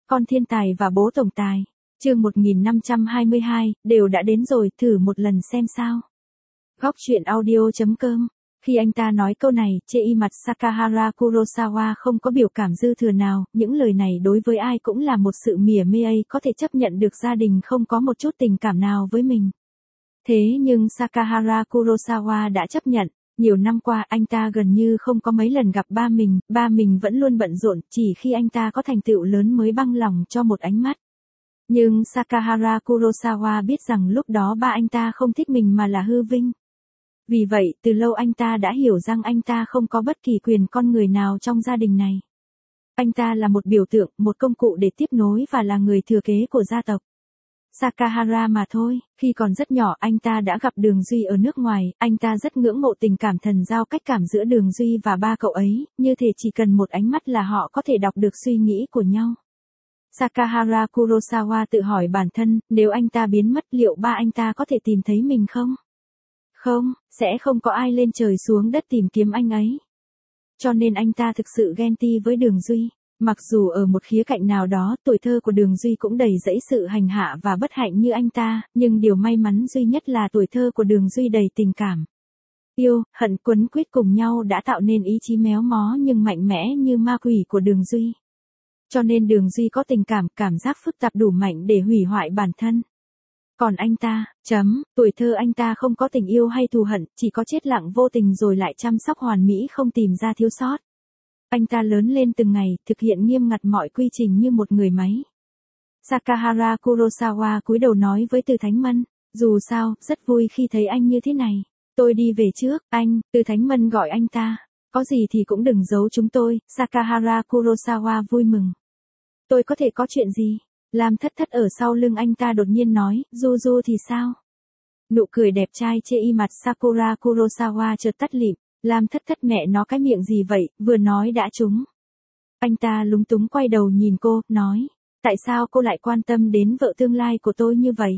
Con thiên tài và bố tổng tài. Chương 1522, đều đã đến rồi, thử một lần xem sao. Góc truyện audio.com. Khi anh ta nói câu này, trên y mặt Sakahara Kurosawa không có biểu cảm dư thừa nào, những lời này đối với ai cũng là một sự mỉa mai có thể chấp nhận được gia đình không có một chút tình cảm nào với mình. Thế nhưng Sakahara Kurosawa đã chấp nhận. Nhiều năm qua anh ta gần như không có mấy lần gặp ba mình vẫn luôn bận rộn, chỉ khi anh ta có thành tựu lớn mới băng lòng cho một ánh mắt. Nhưng Sakahara Kurosawa biết rằng lúc đó ba anh ta không thích mình mà là hư vinh. Vì vậy, từ lâu anh ta đã hiểu rằng anh ta không có bất kỳ quyền con người nào trong gia đình này. Anh ta là một biểu tượng, một công cụ để tiếp nối và là người thừa kế của gia tộc. Sakahara mà thôi, khi còn rất nhỏ anh ta đã gặp Đường Duy ở nước ngoài, anh ta rất ngưỡng mộ tình cảm thần giao cách cảm giữa Đường Duy và ba cậu ấy, như thể chỉ cần một ánh mắt là họ có thể đọc được suy nghĩ của nhau. Sakahara Kurosawa tự hỏi bản thân, nếu anh ta biến mất liệu ba anh ta có thể tìm thấy mình không? Không, sẽ không có ai lên trời xuống đất tìm kiếm anh ấy. Cho nên anh ta thực sự ghen tị với Đường Duy. Mặc dù ở một khía cạnh nào đó, tuổi thơ của Đường Duy cũng đầy rẫy sự hành hạ và bất hạnh như anh ta, nhưng điều may mắn duy nhất là tuổi thơ của Đường Duy đầy tình cảm. Yêu, hận quấn quýt cùng nhau đã tạo nên ý chí méo mó nhưng mạnh mẽ như ma quỷ của Đường Duy. Cho nên Đường Duy có tình cảm giác phức tạp đủ mạnh để hủy hoại bản thân. Còn anh ta, tuổi thơ anh ta không có tình yêu hay thù hận, chỉ có chết lặng vô tình rồi lại chăm sóc hoàn mỹ không tìm ra thiếu sót. Anh ta lớn lên từng ngày, thực hiện nghiêm ngặt mọi quy trình như một người máy. Sakahara Kurosawa cúi đầu nói với Từ Thánh Mân, dù sao, rất vui khi thấy anh như thế này. Tôi đi về trước, anh, Từ Thánh Mân gọi anh ta. Có gì thì cũng đừng giấu chúng tôi, Sakahara Kurosawa vui mừng. Tôi có thể có chuyện gì? Lam Thất Thất ở sau lưng anh ta đột nhiên nói, Du thì sao? Nụ cười đẹp trai trên y mặt Sakura Kurosawa chợt tắt lịm. Lam Thất Thất mẹ nó cái miệng gì vậy, vừa nói đã trúng. Anh ta lúng túng quay đầu nhìn cô, nói, tại sao cô lại quan tâm đến vợ tương lai của tôi như vậy?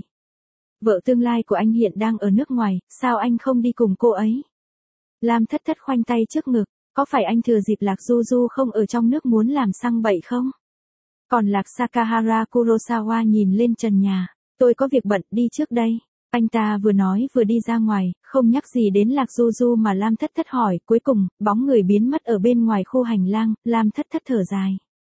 Vợ tương lai của anh hiện đang ở nước ngoài, sao anh không đi cùng cô ấy? Lam Thất Thất khoanh tay trước ngực, có phải anh thừa dịp Lạc Du không ở trong nước muốn làm xăng bậy không? Còn Lạc Sakahara Kurosawa nhìn lên trần nhà, tôi có việc bận đi trước đây. Anh ta vừa nói vừa đi ra ngoài, không nhắc gì đến Lạc Du mà Lam Thất Thất hỏi, cuối cùng, bóng người biến mất ở bên ngoài khu hành lang, Lam Thất Thất thở dài.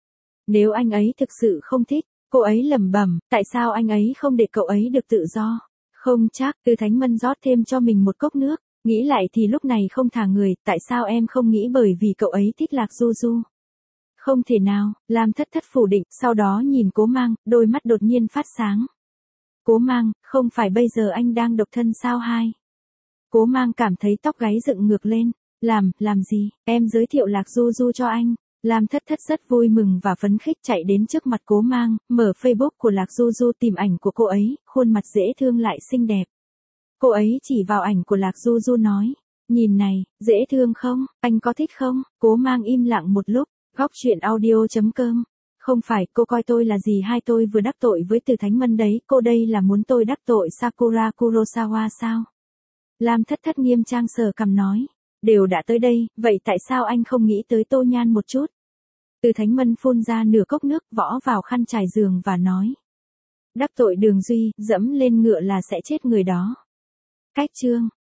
Nếu anh ấy thực sự không thích, cô ấy lẩm bẩm, tại sao anh ấy không để cậu ấy được tự do? Không chắc, Từ Thánh Mân rót thêm cho mình một cốc nước, nghĩ lại thì lúc này không thả người, tại sao em không nghĩ bởi vì cậu ấy thích Lạc Du? Không thể nào, Lam Thất Thất phủ định, sau đó nhìn Cố Mang, đôi mắt đột nhiên phát sáng. Cố Mang, không phải bây giờ anh đang độc thân sao hai? Cố Mang cảm thấy tóc gáy dựng ngược lên. Làm gì, em giới thiệu Lạc Du cho anh. Lam Thất Thất rất vui mừng và phấn khích chạy đến trước mặt Cố Mang, mở Facebook của Lạc Du tìm ảnh của cô ấy, khuôn mặt dễ thương lại xinh đẹp. Cô ấy chỉ vào ảnh của Lạc Du nói, nhìn này, dễ thương không, anh có thích không? Cố Mang im lặng một lúc, góc truyện audio.com. Không phải, cô coi tôi là gì hay tôi vừa đắc tội với Từ Thánh Mân đấy, cô đây là muốn tôi đắc tội Sakura Kurosawa sao? Lam Thất Thất nghiêm trang sờ cằm nói, đều đã tới đây, vậy tại sao anh không nghĩ tới Tô Nhan một chút? Từ Thánh Mân phun ra nửa cốc nước võ vào khăn trải giường và nói, đắc tội Đường Duy, dẫm lên ngựa là sẽ chết người đó. Cách chương